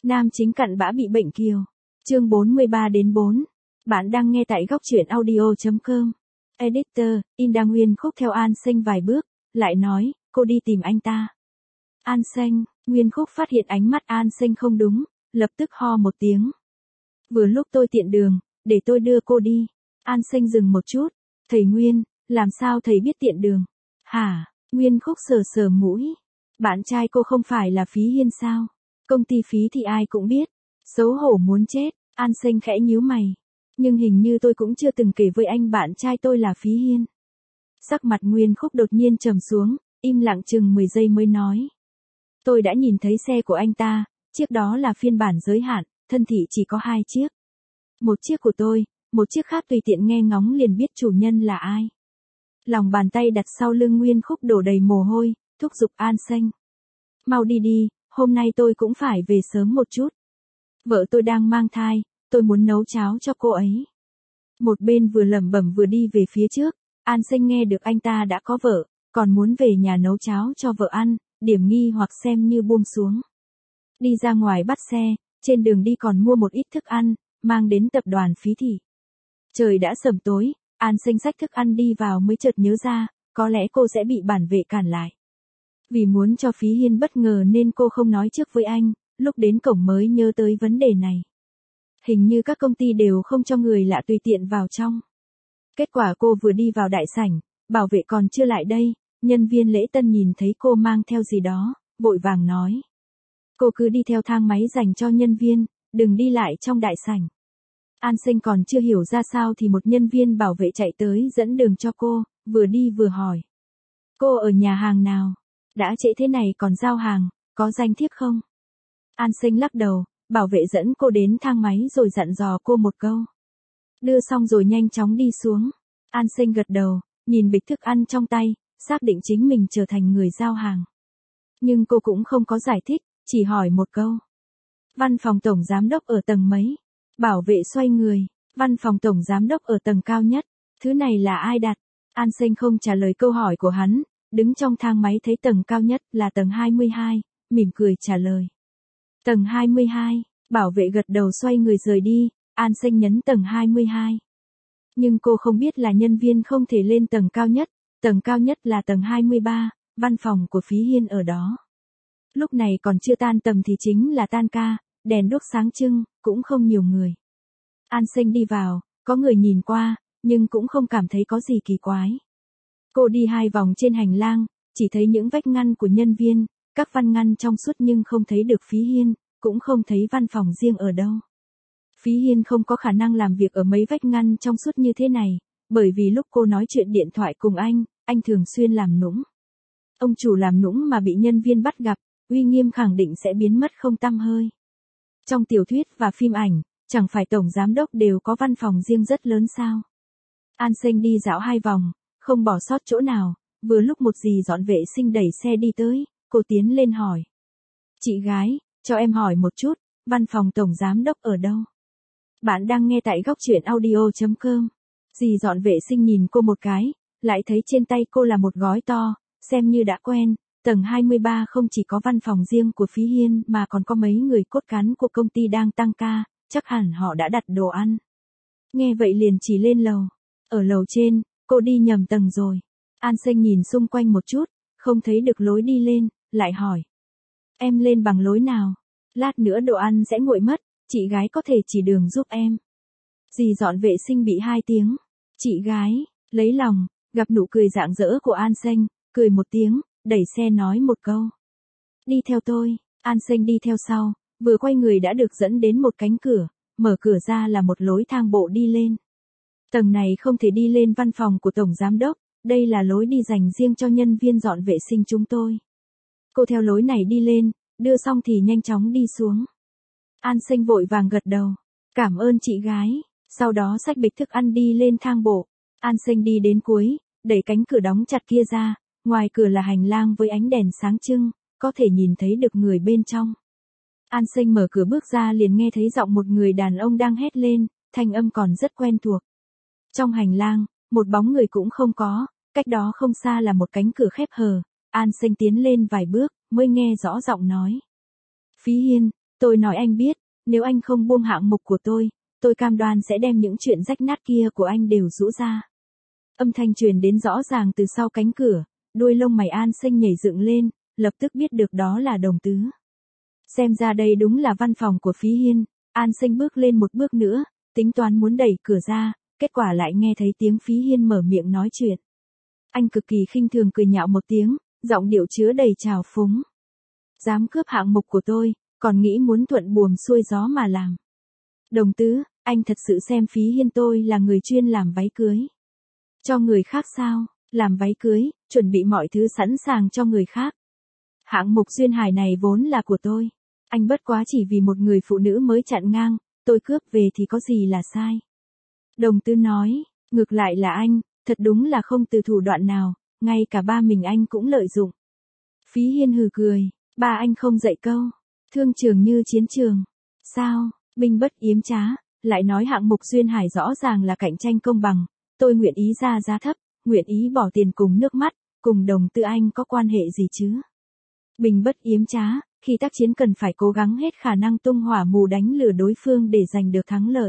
Nam chính cặn bã bị bệnh kiều. Chương 43-4. Bạn đang nghe tại góc truyện audio.com. Editor, In đang Nguyên Khúc theo An Sinh vài bước, lại nói, cô đi tìm anh ta. An Sinh, Nguyên Khúc phát hiện ánh mắt An Sinh không đúng, lập tức ho một tiếng. Vừa lúc tôi tiện đường, để tôi đưa cô đi. An Sinh dừng một chút, thầy Nguyên, làm sao thầy biết tiện đường? Hả? Nguyên Khúc sờ sờ mũi. Bạn trai cô không phải là Phí Hiên sao? Công ty Phí thì ai cũng biết. Xấu hổ muốn chết, An Sinh khẽ nhíu mày. Nhưng hình như tôi cũng chưa từng kể với anh bạn trai tôi là Phí Hiên. Sắc mặt Nguyên Khúc đột nhiên trầm xuống, im lặng chừng 10 giây mới nói. Tôi đã nhìn thấy xe của anh ta, chiếc đó là phiên bản giới hạn, thân thị chỉ có 2 chiếc. Một chiếc của tôi, một chiếc khác tùy tiện nghe ngóng liền biết chủ nhân là ai. Lòng bàn tay đặt sau lưng Nguyên Khúc đổ đầy mồ hôi, thúc giục An Sinh. Mau đi đi, hôm nay tôi cũng phải về sớm một chút. Vợ tôi đang mang thai, tôi muốn nấu cháo cho cô ấy. Một bên vừa lẩm bẩm vừa đi về phía trước, An Sinh nghe được anh ta đã có vợ, còn muốn về nhà nấu cháo cho vợ ăn, điểm nghi hoặc xem như buông xuống. Đi ra ngoài bắt xe, trên đường đi còn mua một ít thức ăn, mang đến tập đoàn Phí thị. Trời đã sẩm tối, An Sinh xách thức ăn đi vào mới chợt nhớ ra, có lẽ cô sẽ bị bản vệ cản lại. Vì muốn cho Phí Hiên bất ngờ nên cô không nói trước với anh, lúc đến cổng mới nhớ tới vấn đề này. Hình như các công ty đều không cho người lạ tùy tiện vào trong. Kết quả cô vừa đi vào đại sảnh, bảo vệ còn chưa lại đây, nhân viên lễ tân nhìn thấy cô mang theo gì đó, vội vàng nói. Cô cứ đi theo thang máy dành cho nhân viên, đừng đi lại trong đại sảnh. An Sinh còn chưa hiểu ra sao thì một nhân viên bảo vệ chạy tới dẫn đường cho cô, vừa đi vừa hỏi. Cô ở nhà hàng nào? Đã trễ thế này còn giao hàng, có danh thiếp không? An Sinh lắc đầu, bảo vệ dẫn cô đến thang máy rồi dặn dò cô một câu. Đưa xong rồi nhanh chóng đi xuống. An Sinh gật đầu, nhìn bịch thức ăn trong tay, xác định chính mình trở thành người giao hàng. Nhưng cô cũng không có giải thích, chỉ hỏi một câu. Văn phòng tổng giám đốc ở tầng mấy? Bảo vệ xoay người, văn phòng tổng giám đốc ở tầng cao nhất, thứ này là ai đặt? An Sinh không trả lời câu hỏi của hắn, đứng trong thang máy thấy tầng cao nhất là tầng 22, mỉm cười trả lời. Tầng 22, bảo vệ gật đầu xoay người rời đi, An Sinh nhấn tầng 22. Nhưng cô không biết là nhân viên không thể lên tầng cao nhất là tầng 23, văn phòng của Phí Hiên ở đó. Lúc này còn chưa tan tầm thì chính là tan ca, đèn đuốc sáng trưng, cũng không nhiều người. An Sinh đi vào, có người nhìn qua, nhưng cũng không cảm thấy có gì kỳ quái. Cô đi 2 vòng trên hành lang, chỉ thấy những vách ngăn của nhân viên, các văn ngăn trong suốt nhưng không thấy được Phí Hiên, cũng không thấy văn phòng riêng ở đâu. Phí Hiên không có khả năng làm việc ở mấy vách ngăn trong suốt như thế này, bởi vì lúc cô nói chuyện điện thoại cùng anh thường xuyên làm nũng. Ông chủ làm nũng mà bị nhân viên bắt gặp, uy nghiêm khẳng định sẽ biến mất không tăm hơi. Trong tiểu thuyết và phim ảnh, chẳng phải tổng giám đốc đều có văn phòng riêng rất lớn sao? An Sinh đi dạo 2 vòng, không bỏ sót chỗ nào, vừa lúc một dì dọn vệ sinh đẩy xe đi tới, cô tiến lên hỏi. Chị gái, cho em hỏi một chút, văn phòng tổng giám đốc ở đâu? Bạn đang nghe tại góc truyện audio.com. Dì dọn vệ sinh nhìn cô một cái, lại thấy trên tay cô là một gói to, xem như đã quen. Tầng 23 không chỉ có văn phòng riêng của Phí Hiên mà còn có mấy người cốt cán của công ty đang tăng ca, chắc hẳn họ đã đặt đồ ăn. Nghe vậy liền chỉ lên lầu. Ở lầu trên, cô đi nhầm tầng rồi. An Sinh nhìn xung quanh một chút, không thấy được lối đi lên, lại hỏi. Em lên bằng lối nào? Lát nữa đồ ăn sẽ nguội mất, chị gái có thể chỉ đường giúp em. Dì dọn vệ sinh bị 2 tiếng. Chị gái, lấy lòng, gặp nụ cười rạng rỡ của An Sinh, cười một tiếng. Đẩy xe nói một câu. Đi theo tôi, An Sinh đi theo sau, vừa quay người đã được dẫn đến một cánh cửa, mở cửa ra là một lối thang bộ đi lên. Tầng này không thể đi lên văn phòng của tổng giám đốc, đây là lối đi dành riêng cho nhân viên dọn vệ sinh chúng tôi. Cô theo lối này đi lên, đưa xong thì nhanh chóng đi xuống. An Sinh vội vàng gật đầu, cảm ơn chị gái, sau đó xách bịch thức ăn đi lên thang bộ. An Sinh đi đến cuối, đẩy cánh cửa đóng chặt kia ra. Ngoài cửa là hành lang với ánh đèn sáng trưng, có thể nhìn thấy được người bên trong. An Sinh mở cửa bước ra liền nghe thấy giọng một người đàn ông đang hét lên, thanh âm còn rất quen thuộc. Trong hành lang, một bóng người cũng không có, cách đó không xa là một cánh cửa khép hờ. An Sinh tiến lên vài bước, mới nghe rõ giọng nói. Phí Hiên, Tôi nói anh biết, nếu anh không buông hạng mục của tôi cam đoan sẽ đem những chuyện rách nát kia của anh đều rũ ra. Âm thanh truyền đến rõ ràng từ sau cánh cửa, đuôi lông mày An Sinh nhảy dựng lên, lập tức biết được đó là Đồng Tứ. Xem ra đây đúng là văn phòng của Phí Hiên, An Sinh bước lên một bước nữa, tính toán muốn đẩy cửa ra, kết quả lại nghe thấy tiếng Phí Hiên mở miệng nói chuyện. Anh cực kỳ khinh thường cười nhạo một tiếng, giọng điệu chứa đầy trào phúng. Dám cướp hạng mục của tôi, còn nghĩ muốn thuận buồm xuôi gió mà làm. Đồng Tứ, anh thật sự xem Phí Hiên tôi là người chuyên làm váy cưới. Cho người khác sao? Làm váy cưới, chuẩn bị mọi thứ sẵn sàng cho người khác. Hạng mục duyên hải này vốn là của tôi. Anh bất quá chỉ vì một người phụ nữ mới chặn ngang, tôi cướp về thì có gì là sai. Đồng Tứ nói, ngược lại là anh, thật đúng là không từ thủ đoạn nào, ngay cả ba mình anh cũng lợi dụng. Phí Hiên hừ cười, ba anh không dạy câu, thương trường như chiến trường. Sao, binh bất yếm trá, lại nói hạng mục duyên hải rõ ràng là cạnh tranh công bằng, tôi nguyện ý ra giá thấp, nguyện ý bỏ tiền cùng nước mắt, cùng Đồng Tứ anh có quan hệ gì chứ? Binh bất yếm trá, khi tác chiến cần phải cố gắng hết khả năng tung hỏa mù đánh lừa đối phương để giành được thắng lợi.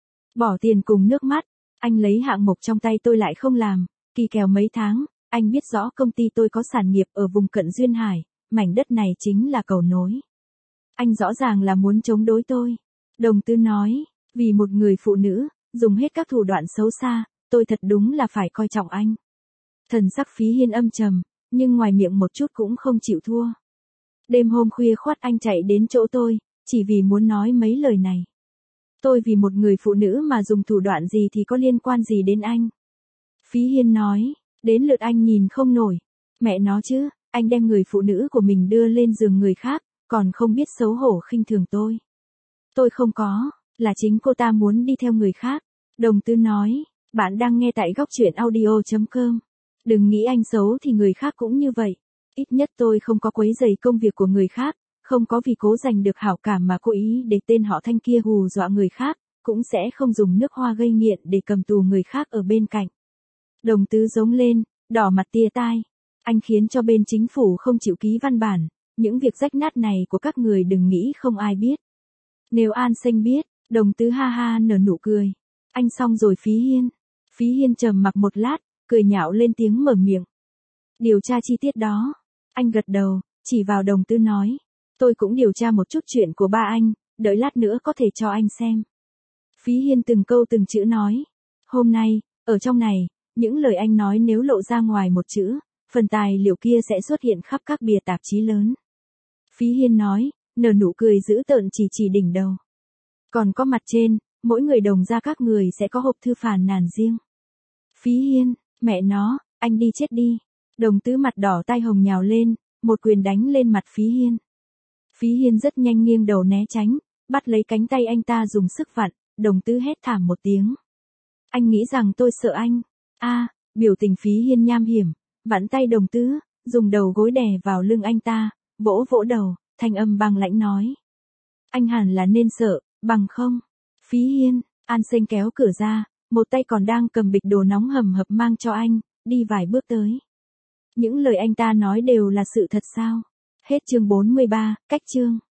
Bỏ tiền cùng nước mắt, anh lấy hạng mục trong tay tôi lại không làm, kỳ kèo mấy tháng, anh biết rõ công ty tôi có sản nghiệp ở vùng cận duyên hải, mảnh đất này chính là cầu nối. Anh rõ ràng là muốn chống đối tôi. Đồng Tứ nói, vì một người phụ nữ, dùng hết các thủ đoạn xấu xa, tôi thật đúng là phải coi trọng anh. Thần sắc Phí Hiên âm trầm, nhưng ngoài miệng một chút cũng không chịu thua. Đêm hôm khuya khoắt anh chạy đến chỗ tôi, chỉ vì muốn nói mấy lời này. Tôi vì một người phụ nữ mà dùng thủ đoạn gì thì có liên quan gì đến anh? Phí Hiên nói, đến lượt anh nhìn không nổi. Mẹ nó chứ, anh đem người phụ nữ của mình đưa lên giường người khác, còn không biết xấu hổ khinh thường tôi. Tôi không có, là chính cô ta muốn đi theo người khác. Đồng Tứ nói, bạn đang nghe tại góc truyện audio.com. Đừng nghĩ anh xấu thì người khác cũng như vậy. Ít nhất tôi không có quấy rầy công việc của người khác, không có vì cố giành được hảo cảm mà cố ý để tên họ Thanh kia hù dọa người khác, cũng sẽ không dùng nước hoa gây nghiện để cầm tù người khác ở bên cạnh. Đồng Tứ giống lên, đỏ mặt tia tai. Anh khiến cho bên chính phủ không chịu ký văn bản, những việc rách nát này của các người đừng nghĩ không ai biết. Nếu An Sinh biết, Đồng Tứ ha ha nở nụ cười. Anh xong rồi Phí Hiên. Phí Hiên trầm mặc một lát, cười nhạo lên tiếng mở miệng. Điều tra chi tiết đó. Anh gật đầu, chỉ vào Đồng Tứ nói. Tôi cũng điều tra một chút chuyện của ba anh, đợi lát nữa có thể cho anh xem. Phí Hiên từng câu từng chữ nói. Hôm nay, ở trong này, những lời anh nói nếu lộ ra ngoài một chữ, phần tài liệu kia sẽ xuất hiện khắp các bìa tạp chí lớn. Phí Hiên nói, nở nụ cười dữ tợn chỉ đỉnh đầu. Còn có mặt trên, mỗi người Đồng ra các người sẽ có hộp thư phàn nàn riêng. Phí Hiên, mẹ nó, anh đi chết đi. Đồng Tứ mặt đỏ tai hồng nhào lên, một quyền đánh lên mặt Phí Hiên. Phí Hiên rất nhanh nghiêng đầu né tránh, bắt lấy cánh tay anh ta dùng sức vặn, Đồng Tứ hét thảm một tiếng. Anh nghĩ rằng tôi sợ anh. Biểu tình Phí Hiên nham hiểm, vặn tay Đồng Tứ, dùng đầu gối đè vào lưng anh ta, vỗ vỗ đầu, thanh âm băng lãnh nói. Anh hẳn là nên sợ, bằng không. Phí Hiên, An Sinh kéo cửa ra, một tay còn đang cầm bịch đồ nóng hầm hập mang cho anh, đi vài bước tới. Những lời anh ta nói đều là sự thật sao? Hết chương 43, cách chương.